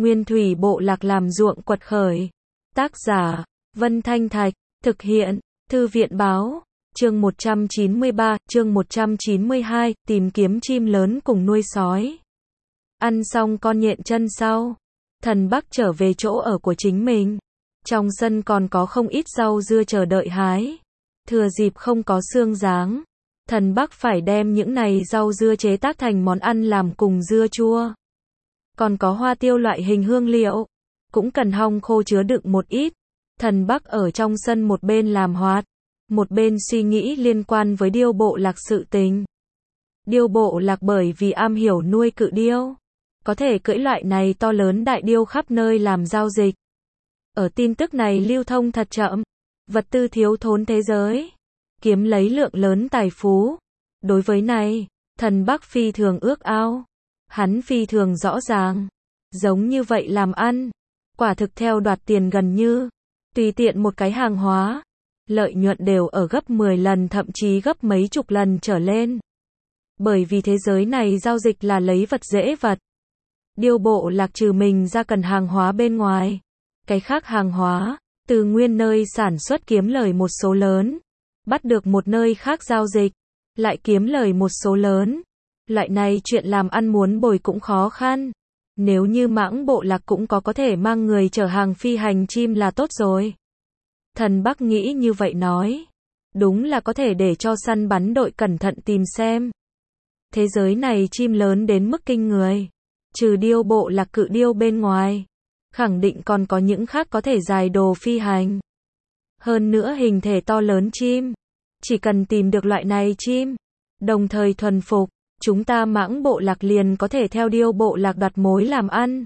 Nguyên thủy bộ lạc làm ruộng quật khởi. Tác giả, Vân Thanh Thạch, thực hiện, Thư viện báo, chương 193, chương 192, tìm kiếm chim lớn cùng nuôi sói. Ăn xong con nhện chân sau, thần Bắc trở về chỗ ở của chính mình. Trong sân còn có không ít rau dưa chờ đợi hái. Thừa dịp không có xương ráng, thần Bắc phải đem những này rau dưa chế tác thành món ăn làm cùng dưa chua. Còn có hoa tiêu loại hình hương liệu, cũng cần hong khô chứa đựng một ít. Thần Bắc ở trong sân một bên làm hoạt, một bên suy nghĩ liên quan với điêu bộ lạc sự tình. Điêu bộ lạc bởi vì am hiểu nuôi cự điêu, có thể cưỡi loại này to lớn đại điêu khắp nơi làm giao dịch. Ở tin tức này lưu thông thật chậm, vật tư thiếu thốn thế giới, kiếm lấy lượng lớn tài phú. Đối với này, thần Bắc phi thường ước ao. Hắn phi thường rõ ràng, giống như vậy làm ăn, quả thực theo đoạt tiền gần như, tùy tiện một cái hàng hóa, lợi nhuận đều ở gấp 10 lần thậm chí gấp mấy chục lần trở lên. Bởi vì thế giới này giao dịch là lấy vật dễ vật. Điêu bộ lạc trừ mình ra cần hàng hóa bên ngoài, cái khác hàng hóa, từ nguyên nơi sản xuất kiếm lời một số lớn, bắt được một nơi khác giao dịch, lại kiếm lời một số lớn. Loại này chuyện làm ăn muốn bồi cũng khó khăn. Nếu như mãng bộ lạc cũng có thể mang người chở hàng phi hành chim là tốt rồi. Thần Bắc nghĩ như vậy nói. Đúng là có thể để cho săn bắn đội cẩn thận tìm xem. Thế giới này chim lớn đến mức kinh người. Trừ điêu bộ lạc cự điêu bên ngoài, khẳng định còn có những khác có thể dài đồ phi hành. Hơn nữa hình thể to lớn chim. Chỉ cần tìm được loại này chim, đồng thời thuần phục, chúng ta mãng bộ lạc liền có thể theo điêu bộ lạc đoạt mối làm ăn.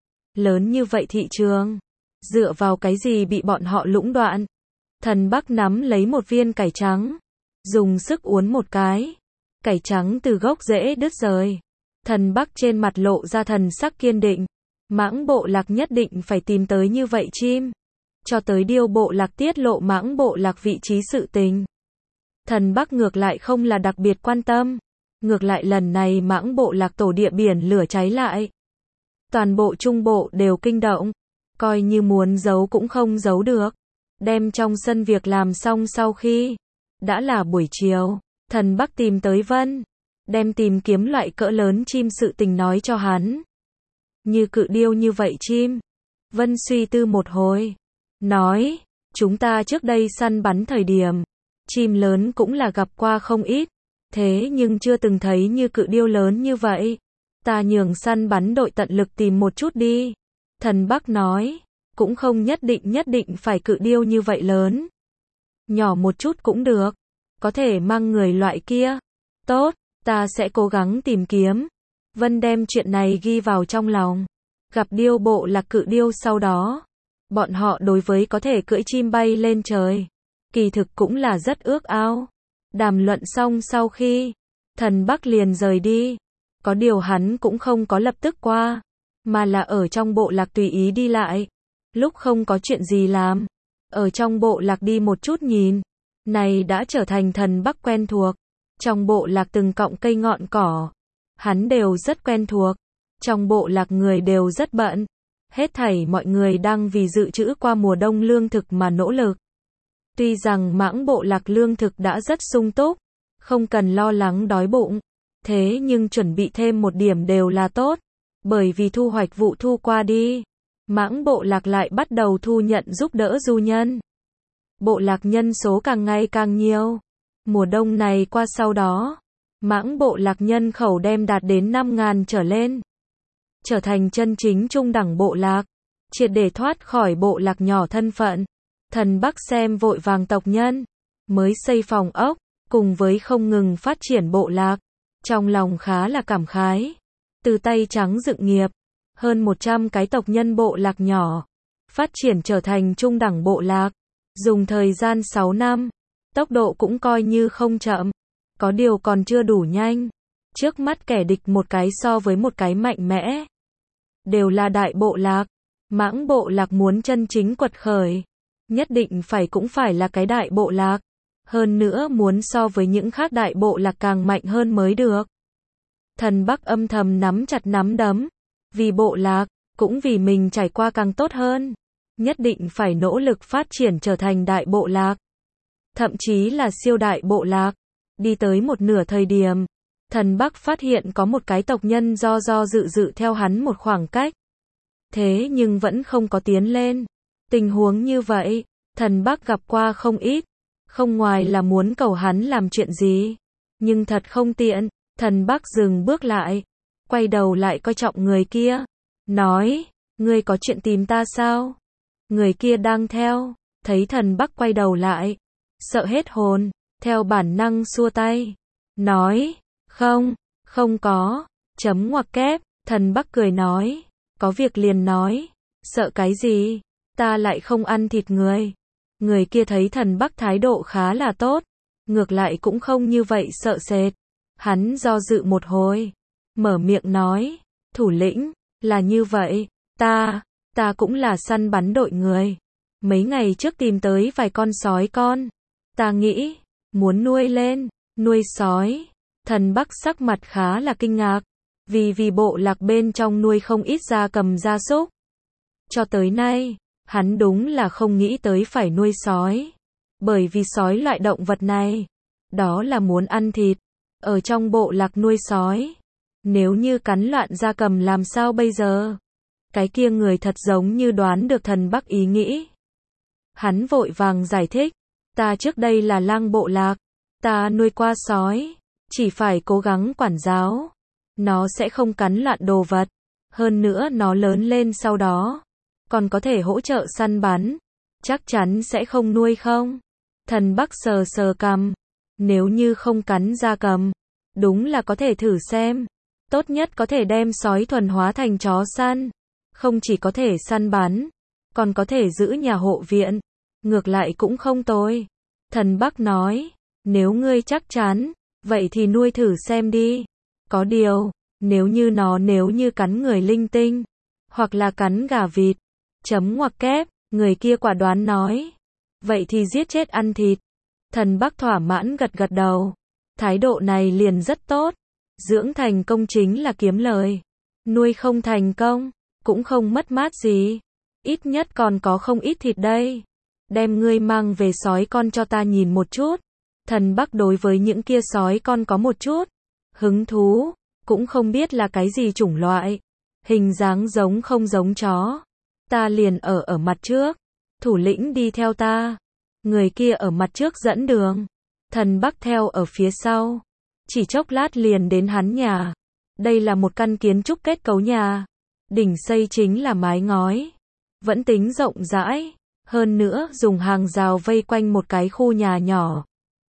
Lớn như vậy thị trường, dựa vào cái gì bị bọn họ lũng đoạn? Thần Bắc nắm lấy một viên cải trắng, dùng sức uốn một cái. Cải trắng từ gốc rễ đứt rời. Thần Bắc trên mặt lộ ra thần sắc kiên định. Mãng bộ lạc nhất định phải tìm tới như vậy chim. Cho tới điêu bộ lạc tiết lộ mãng bộ lạc vị trí sự tình. Thần Bắc ngược lại không là đặc biệt quan tâm. Ngược lại lần này mãng bộ lạc tổ địa biển lửa cháy lại. Toàn bộ trung bộ đều kinh động. Coi như muốn giấu cũng không giấu được. Đem trong sân việc làm xong sau khi đã là buổi chiều, thần Bắc tìm tới Vân. Đem tìm kiếm loại cỡ lớn chim sự tình nói cho hắn. Như cự điêu như vậy chim. Vân suy tư một hồi. Nói, chúng ta trước đây săn bắn thời điểm, chim lớn cũng là gặp qua không ít. Thế nhưng chưa từng thấy như cự điêu lớn như vậy. Ta nhường săn bắn đội tận lực tìm một chút đi. Thần Bắc nói, cũng không nhất định phải cự điêu như vậy lớn. Nhỏ một chút cũng được. Có thể mang người loại kia. Tốt, ta sẽ cố gắng tìm kiếm. Vân đem chuyện này ghi vào trong lòng. Gặp điêu bộ lạc cự điêu sau đó. Bọn họ đối với có thể cưỡi chim bay lên trời. Kỳ thực cũng là rất ước ao. Đàm luận xong sau khi, thần Bắc liền rời đi. Có điều hắn cũng không có lập tức qua, mà là ở trong bộ lạc tùy ý đi lại. Lúc không có chuyện gì làm, ở trong bộ lạc đi một chút nhìn. Này đã trở thành thần Bắc quen thuộc. Trong bộ lạc từng cọng cây ngọn cỏ, hắn đều rất quen thuộc. Trong bộ lạc người đều rất bận. Hết thảy mọi người đang vì dự trữ qua mùa đông lương thực mà nỗ lực. Tuy rằng mãng bộ lạc lương thực đã rất sung túc, không cần lo lắng đói bụng, thế nhưng chuẩn bị thêm một điểm đều là tốt, bởi vì thu hoạch vụ thu qua đi, mãng bộ lạc lại bắt đầu thu nhận giúp đỡ du nhân. Bộ lạc nhân số càng ngày càng nhiều, mùa đông này qua sau đó, mãng bộ lạc nhân khẩu đem đạt đến 5.000 trở lên, trở thành chân chính trung đẳng bộ lạc, triệt để thoát khỏi bộ lạc nhỏ thân phận. Thần Bắc xem vội vàng tộc nhân, mới xây phòng ốc, cùng với không ngừng phát triển bộ lạc. Trong lòng khá là cảm khái. Từ tay trắng dựng nghiệp, hơn 100 cái tộc nhân bộ lạc nhỏ, phát triển trở thành trung đẳng bộ lạc. Dùng thời gian 6 năm, tốc độ cũng coi như không chậm. Có điều còn chưa đủ nhanh. Trước mắt kẻ địch một cái so với một cái mạnh mẽ. Đều là đại bộ lạc. Mãng bộ lạc muốn chân chính quật khởi. Nhất định cũng phải là cái đại bộ lạc. Hơn nữa muốn so với những khác đại bộ lạc càng mạnh hơn mới được. Thần Bắc âm thầm nắm chặt nắm đấm. Vì bộ lạc, cũng vì mình trải qua càng tốt hơn. Nhất định phải nỗ lực phát triển trở thành đại bộ lạc. Thậm chí là siêu đại bộ lạc. Đi tới một nửa thời điểm, Thần Bắc phát hiện có một cái tộc nhân do dự theo hắn một khoảng cách. Thế nhưng vẫn không có tiến lên. Tình huống như vậy, Thần Bắc gặp qua không ít. Không ngoài là muốn cầu hắn làm chuyện gì. Nhưng thật không tiện, Thần Bắc dừng bước lại. Quay đầu lại coi trọng người kia. Nói, ngươi có chuyện tìm ta sao? Người kia đang theo. Thấy Thần Bắc quay đầu lại. Sợ hết hồn, theo bản năng xua tay. Nói, không có. Chấm ngoặc kép, Thần Bắc cười nói. Có việc liền nói. Sợ cái gì? Ta lại không ăn thịt người. Người kia thấy Thần Bắc thái độ khá là tốt. Ngược lại cũng không như vậy sợ sệt. Hắn do dự một hồi. Mở miệng nói. Thủ lĩnh, là như vậy. Ta cũng là săn bắn đội người. Mấy ngày trước tìm tới vài con sói con. Ta nghĩ, muốn nuôi lên, nuôi sói. Thần Bắc sắc mặt khá là kinh ngạc. Vì bộ lạc bên trong nuôi không ít gia cầm gia súc. Cho tới nay, hắn đúng là không nghĩ tới phải nuôi sói. Bởi vì sói loại động vật này, đó là muốn ăn thịt. Ở trong bộ lạc nuôi sói, nếu như cắn loạn gia cầm làm sao bây giờ? Cái kia người thật giống như đoán được Thần Bắc ý nghĩ. Hắn vội vàng giải thích. Ta trước đây là lang bộ lạc. Ta nuôi qua sói. Chỉ phải cố gắng quản giáo. Nó sẽ không cắn loạn đồ vật. Hơn nữa nó lớn lên sau đó. Còn có thể hỗ trợ săn bắn. Chắc chắn sẽ không nuôi không? Thần Bắc sờ cằm. Nếu như không cắn gia cầm. Đúng là có thể thử xem. Tốt nhất có thể đem sói thuần hóa thành chó săn. Không chỉ có thể săn bắn. Còn có thể giữ nhà hộ viện. Ngược lại cũng không tồi. Thần Bắc nói. Nếu ngươi chắc chắn. Vậy thì nuôi thử xem đi. Có điều. Nếu như cắn người linh tinh. Hoặc là cắn gà vịt. Chấm ngoặc kép. Người kia quả đoán nói. Vậy thì giết chết ăn thịt. Thần Bắc thỏa mãn gật đầu. Thái độ này liền rất tốt. Dưỡng thành công chính là kiếm lời. Nuôi không thành công. Cũng không mất mát gì. Ít nhất còn có không ít thịt đây. Đem ngươi mang về sói con cho ta nhìn một chút. Thần Bắc đối với những kia sói con có một chút hứng thú. Cũng không biết là cái gì chủng loại. Hình dáng giống không giống chó. Ta liền ở mặt trước. Thủ lĩnh đi theo ta. Người kia ở mặt trước dẫn đường. Thần Bắc theo ở phía sau. Chỉ chốc lát liền đến hắn nhà. Đây là một căn kiến trúc kết cấu nhà. Đỉnh xây chính là mái ngói. Vẫn tính rộng rãi. Hơn nữa dùng hàng rào vây quanh một cái khu nhà nhỏ.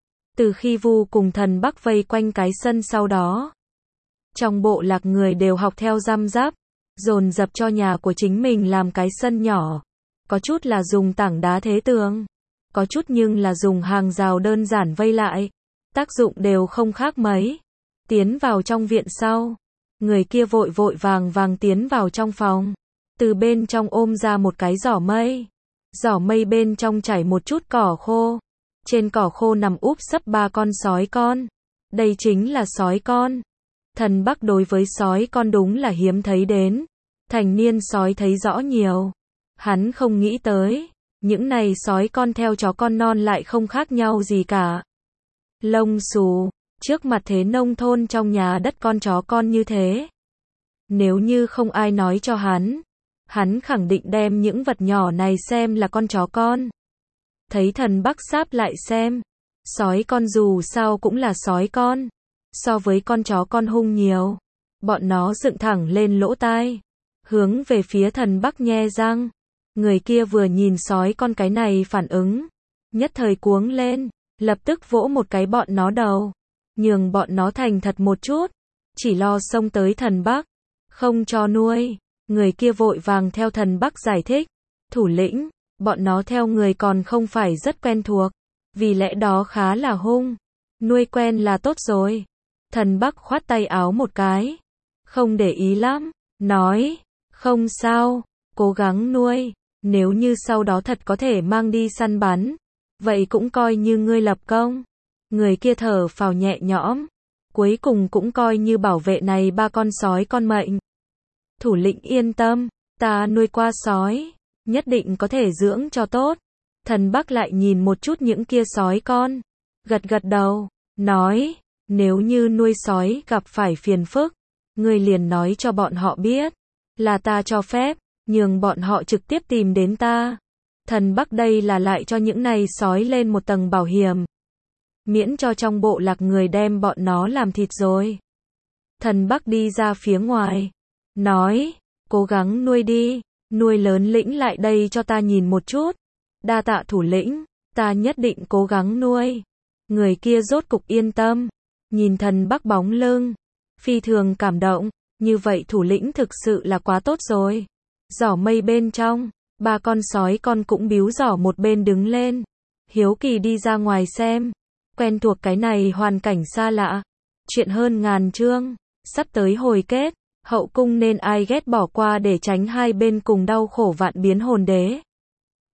Từ khi Vu cùng Thần Bắc vây quanh cái sân sau đó. Trong bộ lạc người đều học theo răm rắp. Dồn dập cho nhà của chính mình làm cái sân nhỏ. Có chút là dùng tảng đá thế tường. Có chút nhưng là dùng hàng rào đơn giản vây lại. Tác dụng đều không khác mấy. Tiến vào trong viện sau. Người kia vội vàng tiến vào trong phòng. Từ bên trong ôm ra một cái giỏ mây. Giỏ mây bên trong chảy một chút cỏ khô. Trên cỏ khô nằm úp sấp 3 con sói con. Đây chính là sói con. Thần Bắc đối với sói con đúng là hiếm thấy đến. Thành niên sói thấy rõ nhiều. Hắn không nghĩ tới. Những này sói con theo chó con non lại không khác nhau gì cả. Lông xù. Trước mặt thế nông thôn trong nhà đất con chó con như thế. Nếu như không ai nói cho hắn. Hắn khẳng định đem những vật nhỏ này xem là con chó con. Thấy Thần Bắc sáp lại xem. Sói con dù sao cũng là sói con. So với con chó con hung nhiều. Bọn nó dựng thẳng lên lỗ tai. Hướng về phía Thần Bắc nhe răng. Người kia vừa nhìn sói con cái này phản ứng. Nhất thời cuống lên. Lập tức vỗ một cái bọn nó đầu. Nhường bọn nó thành thật một chút. Chỉ lo xông tới Thần Bắc. Không cho nuôi. Người kia vội vàng theo Thần Bắc giải thích. Thủ lĩnh, bọn nó theo người còn không phải rất quen thuộc. Vì lẽ đó khá là hung. Nuôi quen là tốt rồi. Thần Bắc khoát tay áo một cái. Không để ý lắm. Nói, không sao. Cố gắng nuôi. Nếu như sau đó thật có thể mang đi săn bắn. Vậy cũng coi như ngươi lập công. Người kia thở phào nhẹ nhõm. Cuối cùng cũng coi như bảo vệ này 3 con sói con mệnh. Thủ lĩnh yên tâm. Ta nuôi qua sói, nhất định có thể dưỡng cho tốt. Thần Bắc lại nhìn một chút những kia sói con, gật gật đầu, nói, nếu như nuôi sói gặp phải phiền phức, ngươi liền nói cho bọn họ biết, là ta cho phép, nhường bọn họ trực tiếp tìm đến ta. Thần Bắc đây là lại cho những này sói lên một tầng bảo hiểm, miễn cho trong bộ lạc người đem bọn nó làm thịt rồi. Thần Bắc đi ra phía ngoài, nói, cố gắng nuôi đi, nuôi lớn lĩnh lại đây cho ta nhìn một chút. Đa tạ thủ lĩnh, ta nhất định cố gắng nuôi. Người kia rốt cục yên tâm, nhìn Thần Bắc bóng lưng, phi thường cảm động, như vậy thủ lĩnh thực sự là quá tốt rồi. Giỏ mây bên trong, 3 con sói con cũng bíu giỏ một bên đứng lên, hiếu kỳ đi ra ngoài xem, quen thuộc cái này hoàn cảnh xa lạ. Chuyện hơn ngàn chương, sắp tới hồi kết, hậu cung nên ai ghét bỏ qua để tránh hai bên cùng đau khổ vạn biến hồn đế.